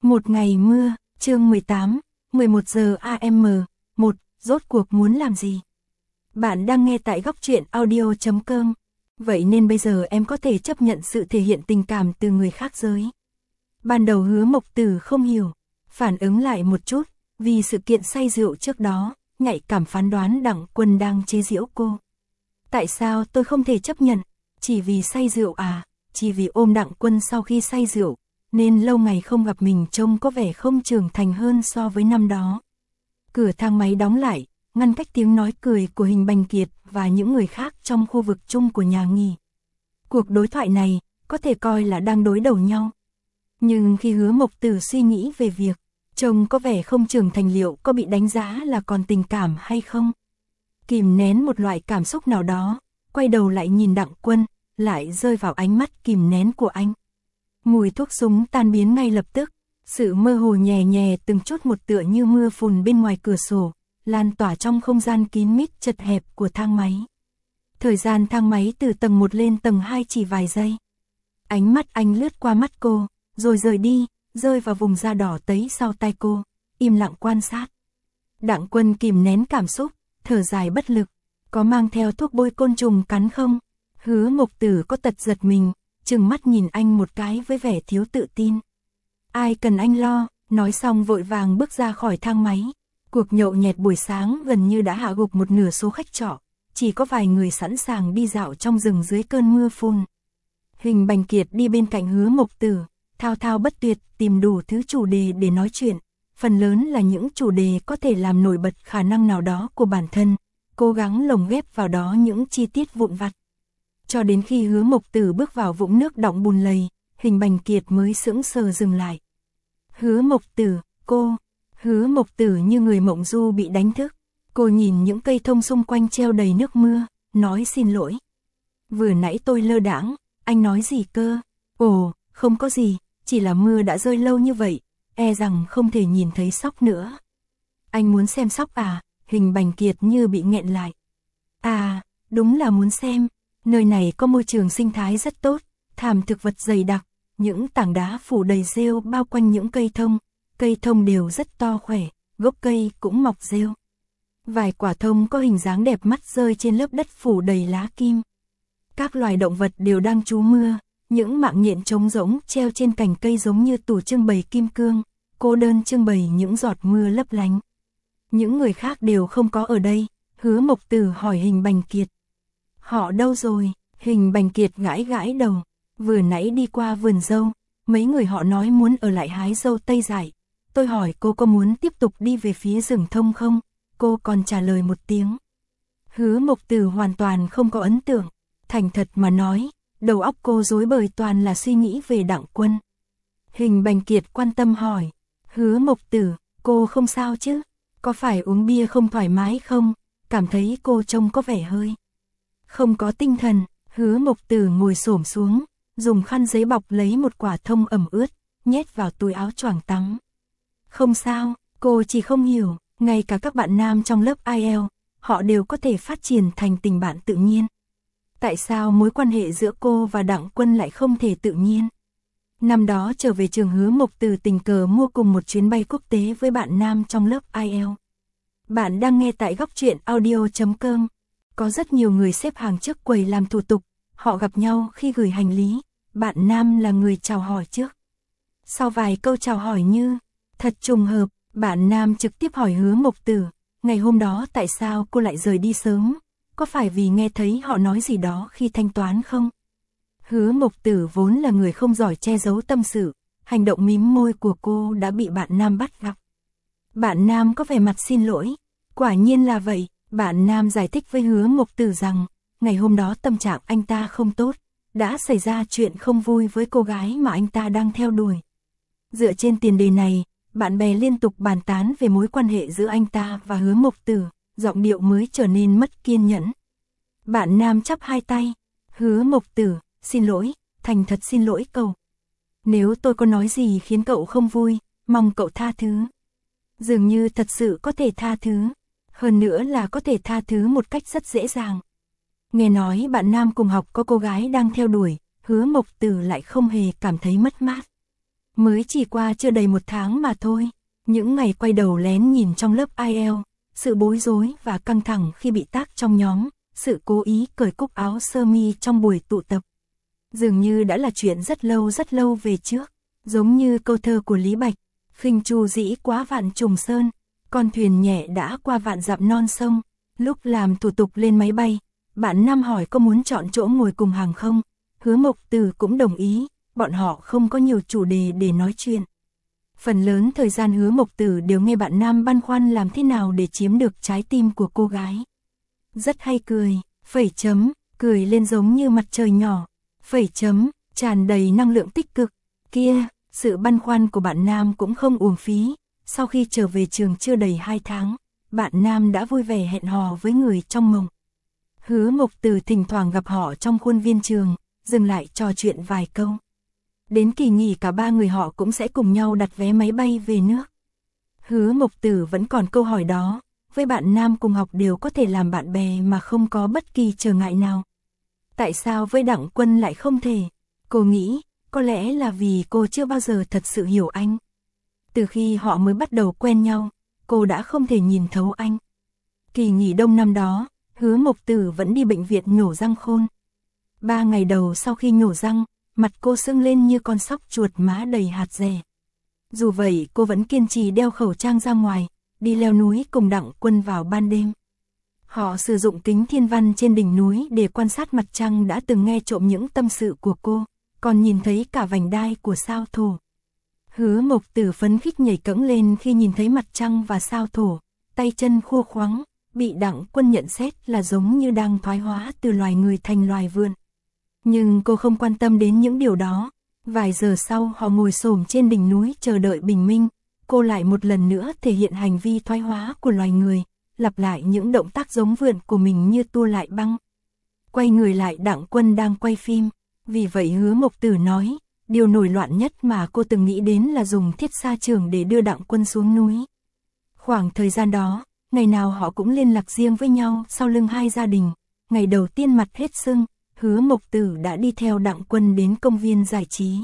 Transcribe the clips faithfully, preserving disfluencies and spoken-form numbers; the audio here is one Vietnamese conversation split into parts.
Một ngày mưa, chương mười tám, mười một giờ a em. một. Rốt cuộc muốn làm gì? Bạn đang nghe tại góc truyện audio chấm com. Vậy nên bây giờ em có thể chấp nhận sự thể hiện tình cảm từ người khác giới. Ban đầu Hứa Mộc Tử không hiểu, phản ứng lại một chút, vì sự kiện say rượu trước đó, nhạy cảm phán đoán Đặng Quân đang chế giễu cô. Tại sao tôi không thể chấp nhận? Chỉ vì say rượu à? Chỉ vì ôm Đặng Quân sau khi say rượu, nên lâu ngày không gặp mình trông có vẻ không trưởng thành hơn so với năm đó. Cửa thang máy đóng lại, ngăn cách tiếng nói cười của Hình Bành Kiệt và những người khác trong khu vực chung của nhà nghỉ. Cuộc đối thoại này có thể coi là đang đối đầu nhau. Nhưng khi Hứa Mộc Tử suy nghĩ về việc trông có vẻ không trưởng thành liệu có bị đánh giá là còn tình cảm hay không, kìm nén một loại cảm xúc nào đó, quay đầu lại nhìn Đặng Quân, lại rơi vào ánh mắt kìm nén của anh. Mùi thuốc súng tan biến ngay lập tức, sự mơ hồ nhẹ nhẹ từng chút một tựa như mưa phùn bên ngoài cửa sổ, lan tỏa trong không gian kín mít chật hẹp của thang máy. Thời gian thang máy từ tầng một lên tầng hai chỉ vài giây. Ánh mắt anh lướt qua mắt cô, rồi rời đi, rơi vào vùng da đỏ tấy sau tai cô, im lặng quan sát. Đặng Quân kìm nén cảm xúc, thở dài bất lực. Có mang theo thuốc bôi côn trùng cắn không? Hứa Mộc Tử có tật giật mình, trừng mắt nhìn anh một cái với vẻ thiếu tự tin. Ai cần anh lo, nói xong vội vàng bước ra khỏi thang máy. Cuộc nhậu nhẹt buổi sáng gần như đã hạ gục một nửa số khách trọ, chỉ có vài người sẵn sàng đi dạo trong rừng dưới cơn mưa phùn. Hình Bành Kiệt đi bên cạnh Hứa Mộc Tử, thao thao bất tuyệt tìm đủ thứ chủ đề để nói chuyện, phần lớn là những chủ đề có thể làm nổi bật khả năng nào đó của bản thân, cố gắng lồng ghép vào đó những chi tiết vụn vặt. Cho đến khi Hứa Mộc Tử bước vào vũng nước đọng bùn lầy, Hình Bành Kiệt mới sững sờ dừng lại. Hứa Mộc Tử, cô. Hứa Mộc Tử như người mộng du bị đánh thức. Cô nhìn những cây thông xung quanh treo đầy nước mưa, nói xin lỗi. Vừa nãy tôi lơ đãng, anh nói gì cơ? Ồ, không có gì, chỉ là mưa đã rơi lâu như vậy, e rằng không thể nhìn thấy sóc nữa. Anh muốn xem sóc à? Hình Bành Kiệt như bị nghẹn lại. À, đúng là muốn xem. Nơi này có môi trường sinh thái rất tốt, thảm thực vật dày đặc, những tảng đá phủ đầy rêu bao quanh những cây thông, cây thông đều rất to khỏe, gốc cây cũng mọc rêu. Vài quả thông có hình dáng đẹp mắt rơi trên lớp đất phủ đầy lá kim. Các loài động vật đều đang trú mưa, những mạng nhện trống rỗng treo trên cành cây giống như tủ trưng bày kim cương, cô đơn trưng bày những giọt mưa lấp lánh. Những người khác đều không có ở đây, Hứa Mộc Tử hỏi Hình Bành Kiệt. Họ đâu rồi? Hình Bành Kiệt gãi gãi đầu. Vừa nãy đi qua vườn dâu, mấy người họ nói muốn ở lại hái dâu tây dại. Tôi hỏi cô có muốn tiếp tục đi về phía rừng thông không? Cô còn trả lời một tiếng. Hứa Mộc Tử hoàn toàn không có ấn tượng. Thành thật mà nói, đầu óc cô rối bời toàn là suy nghĩ về Đặng Quân. Hình Bành Kiệt quan tâm hỏi. Hứa Mộc Tử, cô không sao chứ? Có phải uống bia không thoải mái không? Cảm thấy cô trông có vẻ hơi không có tinh thần. Hứa Mộc Tử ngồi xổm xuống, dùng khăn giấy bọc lấy một quả thông ẩm ướt, nhét vào túi áo choàng tắm. Không sao, cô chỉ không hiểu, ngay cả các bạn nam trong lớp ai eo, họ đều có thể phát triển thành tình bạn tự nhiên. Tại sao mối quan hệ giữa cô và Đặng Quân lại không thể tự nhiên? Năm đó trở về trường, Hứa Mộc Tử tình cờ mua cùng một chuyến bay quốc tế với bạn nam trong lớp ai eo. Bạn đang nghe tại góc truyện audio chấm com. Có rất nhiều người xếp hàng trước quầy làm thủ tục, họ gặp nhau khi gửi hành lý, bạn nam là người chào hỏi trước. Sau vài câu chào hỏi như, thật trùng hợp, bạn nam trực tiếp hỏi Hứa Mộc Tử, ngày hôm đó tại sao cô lại rời đi sớm, có phải vì nghe thấy họ nói gì đó khi thanh toán không? Hứa Mộc Tử vốn là người không giỏi che giấu tâm sự, hành động mím môi của cô đã bị bạn nam bắt gặp. Bạn nam có vẻ mặt xin lỗi, quả nhiên là vậy. Bạn nam giải thích với Hứa Mộc Tử rằng, ngày hôm đó tâm trạng anh ta không tốt, đã xảy ra chuyện không vui với cô gái mà anh ta đang theo đuổi. Dựa trên tiền đề này, bạn bè liên tục bàn tán về mối quan hệ giữa anh ta và Hứa Mộc Tử, giọng điệu mới trở nên mất kiên nhẫn. Bạn nam chắp hai tay, Hứa Mộc Tử, xin lỗi, thành thật xin lỗi cậu. Nếu tôi có nói gì khiến cậu không vui, mong cậu tha thứ. Dường như thật sự có thể tha thứ. Hơn nữa là có thể tha thứ một cách rất dễ dàng. Nghe nói bạn nam cùng học có cô gái đang theo đuổi, Hứa Mộc Tử lại không hề cảm thấy mất mát. Mới chỉ qua chưa đầy một tháng mà thôi. Những ngày quay đầu lén nhìn trong lớp ai eo, sự bối rối và căng thẳng khi bị tag trong nhóm, sự cố ý cởi cúc áo sơ mi trong buổi tụ tập. Dường như đã là chuyện rất lâu rất lâu về trước, giống như câu thơ của Lý Bạch, khinh chu dĩ quá vạn trùng sơn, con thuyền nhẹ đã qua vạn dặm non sông. Lúc làm thủ tục lên máy bay, bạn nam hỏi có muốn chọn chỗ ngồi cùng hàng không, Hứa Mộc Tử cũng đồng ý, bọn họ không có nhiều chủ đề để nói chuyện. Phần lớn thời gian Hứa Mộc Tử đều nghe bạn nam băn khoăn làm thế nào để chiếm được trái tim của cô gái. Rất hay cười, phẩy chấm, cười lên giống như mặt trời nhỏ, phẩy chấm, tràn đầy năng lượng tích cực. Kia, sự băn khoăn của bạn nam cũng không uổng phí, sau khi trở về trường chưa đầy hai tháng, bạn nam đã vui vẻ hẹn hò với người trong mộng. Hứa Mộc Tử thỉnh thoảng gặp họ trong khuôn viên trường, dừng lại trò chuyện vài câu. Đến kỳ nghỉ cả ba người họ cũng sẽ cùng nhau đặt vé máy bay về nước. Hứa Mộc Tử vẫn còn câu hỏi đó, với bạn nam cùng học đều có thể làm bạn bè mà không có bất kỳ trở ngại nào. Tại sao với Đặng Quân lại không thể? Cô nghĩ, có lẽ là vì cô chưa bao giờ thật sự hiểu anh. Từ khi họ mới bắt đầu quen nhau, cô đã không thể nhìn thấu anh. Kỳ nghỉ đông năm đó, Hứa Mộc Tử vẫn đi bệnh viện nhổ răng khôn. Ba ngày đầu sau khi nhổ răng, mặt cô sưng lên như con sóc chuột má đầy hạt dẻ. Dù vậy cô vẫn kiên trì đeo khẩu trang ra ngoài, đi leo núi cùng Đặng Quân vào ban đêm. Họ sử dụng kính thiên văn trên đỉnh núi để quan sát mặt trăng, đã từng nghe trộm những tâm sự của cô, còn nhìn thấy cả vành đai của sao Thổ. Hứa Mộc Tử phấn khích nhảy cẫng lên khi nhìn thấy mặt trăng và sao Thổ, tay chân khô khoắng, bị Đặng Quân nhận xét là giống như đang thoái hóa từ loài người thành loài vượn. Nhưng cô không quan tâm đến những điều đó. Vài giờ sau họ ngồi xổm trên đỉnh núi chờ đợi bình minh, cô lại một lần nữa thể hiện hành vi thoái hóa của loài người, lặp lại những động tác giống vượn của mình như tua lại băng. Quay người lại, Đặng Quân đang quay phim, vì vậy Hứa Mộc Tử nói, điều nổi loạn nhất mà cô từng nghĩ đến là dùng thiết xa trường để đưa Đặng Quân xuống núi. Khoảng thời gian đó, ngày nào họ cũng liên lạc riêng với nhau sau lưng hai gia đình. Ngày đầu tiên mặt hết sưng, Hứa Mộc Tử đã đi theo Đặng Quân đến công viên giải trí.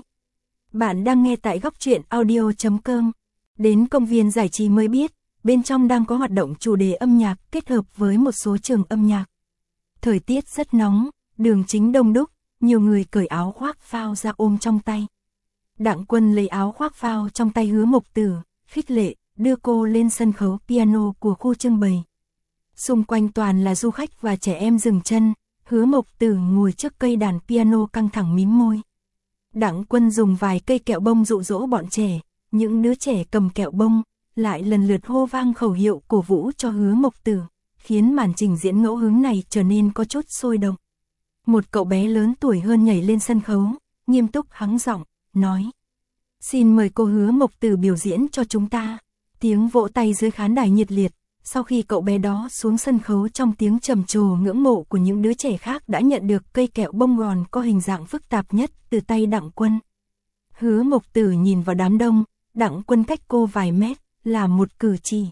Bạn đang nghe tại góc truyện audio chấm com. Đến công viên giải trí mới biết, bên trong đang có hoạt động chủ đề âm nhạc kết hợp với một số trường âm nhạc. Thời tiết rất nóng, đường chính đông đúc, nhiều người cởi áo khoác phao ra ôm trong tay. Đặng Quân lấy áo khoác phao trong tay Hứa Mộc Tử, khích lệ, đưa cô lên sân khấu piano của khu trưng bày. Xung quanh toàn là du khách và trẻ em dừng chân. Hứa Mộc Tử ngồi trước cây đàn piano căng thẳng mím môi. Đặng Quân dùng vài cây kẹo bông dụ dỗ bọn trẻ, những đứa trẻ cầm kẹo bông, lại lần lượt hô vang khẩu hiệu cổ vũ cho Hứa Mộc Tử, khiến màn trình diễn ngẫu hứng này trở nên có chút sôi động. Một cậu bé lớn tuổi hơn nhảy lên sân khấu, nghiêm túc hắng giọng, nói: "Xin mời cô Hứa Mộc Tử biểu diễn cho chúng ta." Tiếng vỗ tay dưới khán đài nhiệt liệt. Sau khi cậu bé đó xuống sân khấu, trong tiếng trầm trồ ngưỡng mộ của những đứa trẻ khác đã nhận được cây kẹo bông gòn có hình dạng phức tạp nhất từ tay Đặng Quân. Hứa Mộc Tử nhìn vào đám đông, Đặng Quân cách cô vài mét, là một cử chỉ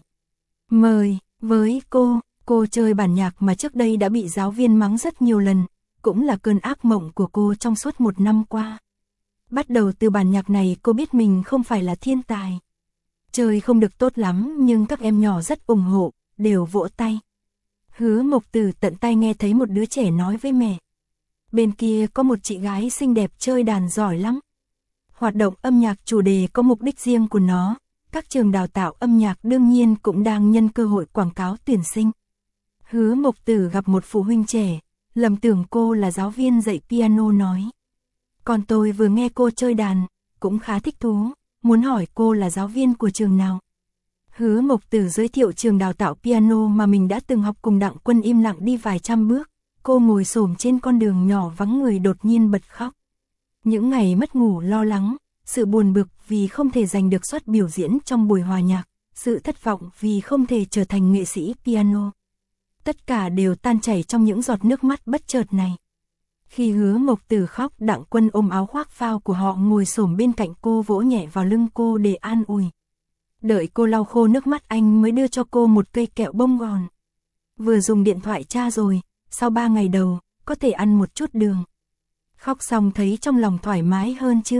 mời với cô. Cô chơi bản nhạc mà trước đây đã bị giáo viên mắng rất nhiều lần, cũng là cơn ác mộng của cô trong suốt một năm qua. Bắt đầu từ bản nhạc này cô biết mình không phải là thiên tài. Chơi không được tốt lắm nhưng các em nhỏ rất ủng hộ, đều vỗ tay. Hứa Mộc Tử tận tai nghe thấy một đứa trẻ nói với mẹ: "Bên kia có một chị gái xinh đẹp chơi đàn giỏi lắm." Hoạt động âm nhạc chủ đề có mục đích riêng của nó, các trường đào tạo âm nhạc đương nhiên cũng đang nhân cơ hội quảng cáo tuyển sinh. Hứa Mộc Tử gặp một phụ huynh trẻ, lầm tưởng cô là giáo viên dạy piano, nói: "Con tôi vừa nghe cô chơi đàn, cũng khá thích thú, muốn hỏi cô là giáo viên của trường nào." Hứa Mộc Tử giới thiệu trường đào tạo piano mà mình đã từng học cùng Đặng Quân, im lặng đi vài trăm bước. Cô ngồi xổm trên con đường nhỏ vắng người đột nhiên bật khóc. Những ngày mất ngủ lo lắng, sự buồn bực vì không thể giành được suất biểu diễn trong buổi hòa nhạc, sự thất vọng vì không thể trở thành nghệ sĩ piano, tất cả đều tan chảy trong những giọt nước mắt bất chợt này. Khi Hứa Mộc Tử khóc, Đặng Quân ôm áo khoác phao của họ ngồi xổm bên cạnh cô, vỗ nhẹ vào lưng cô để an ủi. Đợi cô lau khô nước mắt, anh mới đưa cho cô một cây kẹo bông gòn. Vừa dùng điện thoại tra rồi, sau ba ngày đầu, có thể ăn một chút đường. Khóc xong thấy trong lòng thoải mái hơn chưa?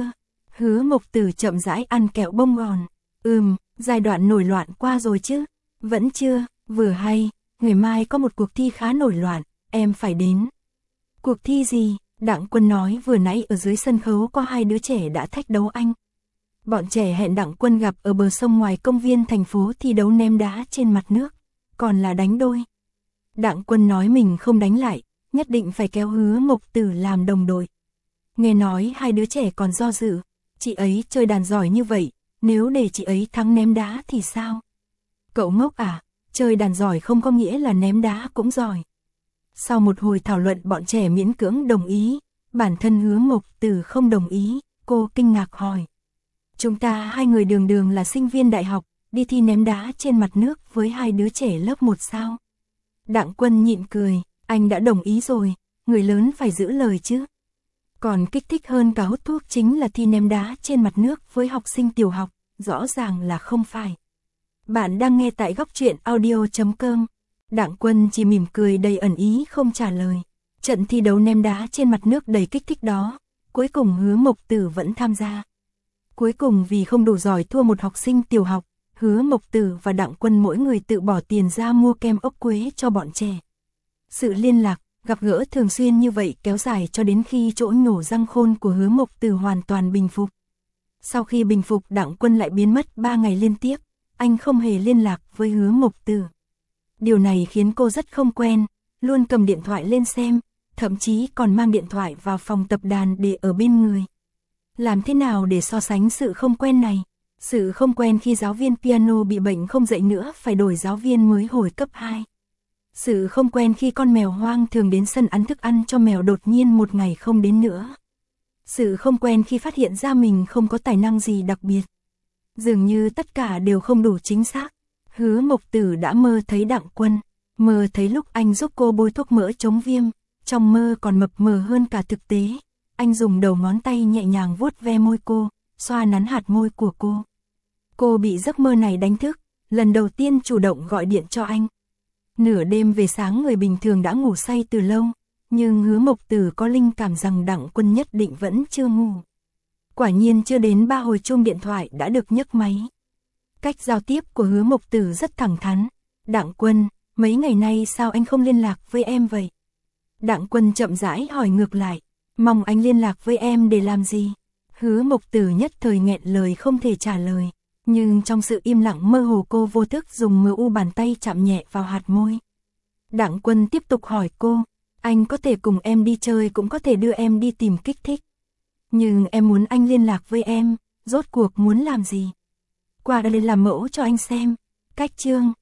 Hứa Mộc Tử chậm rãi ăn kẹo bông gòn. Ừm, giai đoạn nổi loạn qua rồi chứ? Vẫn chưa, vừa hay, ngày mai có một cuộc thi khá nổi loạn, em phải đến. Cuộc thi gì? Đặng Quân nói vừa nãy ở dưới sân khấu có hai đứa trẻ đã thách đấu anh. Bọn trẻ hẹn Đặng Quân gặp ở bờ sông ngoài công viên thành phố thi đấu ném đá trên mặt nước, còn là đánh đôi. Đặng Quân nói mình không đánh lại, nhất định phải kéo Hứa Mộc Tử làm đồng đội. Nghe nói hai đứa trẻ còn do dự, chị ấy chơi đàn giỏi như vậy, nếu để chị ấy thắng ném đá thì sao? Cậu ngốc à, chơi đàn giỏi không có nghĩa là ném đá cũng giỏi. Sau một hồi thảo luận bọn trẻ miễn cưỡng đồng ý, bản thân Hứa Mộc Tử không đồng ý, cô kinh ngạc hỏi. Chúng ta hai người đường đường là sinh viên đại học, đi thi ném đá trên mặt nước với hai đứa trẻ lớp một sao? Đặng Quân nhịn cười, anh đã đồng ý rồi, người lớn phải giữ lời chứ. Còn kích thích hơn cả hút thuốc chính là thi ném đá trên mặt nước với học sinh tiểu học, rõ ràng là không phải. Bạn đang nghe tại góc truyện audio chấm com. Đặng Quân chỉ mỉm cười đầy ẩn ý không trả lời. Trận thi đấu ném đá trên mặt nước đầy kích thích đó, cuối cùng Hứa Mộc Tử vẫn tham gia. Cuối cùng vì không đủ giỏi thua một học sinh tiểu học, Hứa Mộc Tử và Đặng Quân mỗi người tự bỏ tiền ra mua kem ốc quế cho bọn trẻ. Sự liên lạc, gặp gỡ thường xuyên như vậy kéo dài cho đến khi chỗ nhổ răng khôn của Hứa Mộc Tử hoàn toàn bình phục. Sau khi bình phục, Đặng Quân lại biến mất ba ngày liên tiếp, anh không hề liên lạc với Hứa Mộc Tử. Điều này khiến cô rất không quen, luôn cầm điện thoại lên xem, thậm chí còn mang điện thoại vào phòng tập đàn để ở bên người. Làm thế nào để so sánh sự không quen này? Sự không quen khi giáo viên piano bị bệnh không dạy nữa phải đổi giáo viên mới hồi cấp hai. Sự không quen khi con mèo hoang thường đến sân ăn thức ăn cho mèo đột nhiên một ngày không đến nữa. Sự không quen khi phát hiện ra mình không có tài năng gì đặc biệt. Dường như tất cả đều không đủ chính xác. Hứa Mộc Tử đã mơ thấy Đặng Quân, mơ thấy lúc anh giúp cô bôi thuốc mỡ chống viêm, trong mơ còn mập mờ hơn cả thực tế. Anh dùng đầu ngón tay nhẹ nhàng vuốt ve môi cô, xoa nắn hạt môi của cô. Cô bị giấc mơ này đánh thức, lần đầu tiên chủ động gọi điện cho anh. Nửa đêm về sáng người bình thường đã ngủ say từ lâu, nhưng Hứa Mộc Tử có linh cảm rằng Đặng Quân nhất định vẫn chưa ngủ. Quả nhiên chưa đến ba hồi chuông điện thoại đã được nhấc máy. Cách giao tiếp của Hứa Mộc Tử rất thẳng thắn. Đặng Quân, mấy ngày nay sao anh không liên lạc với em vậy? Đặng Quân chậm rãi hỏi ngược lại, mong anh liên lạc với em để làm gì? Hứa Mộc Tử nhất thời nghẹn lời không thể trả lời, nhưng trong sự im lặng mơ hồ cô vô thức dùng mờ u bàn tay chạm nhẹ vào hạt môi. Đặng Quân tiếp tục hỏi cô, anh có thể cùng em đi chơi cũng có thể đưa em đi tìm kích thích. Nhưng em muốn anh liên lạc với em, rốt cuộc muốn làm gì? Qua đây làm mẫu cho anh xem. Cách chương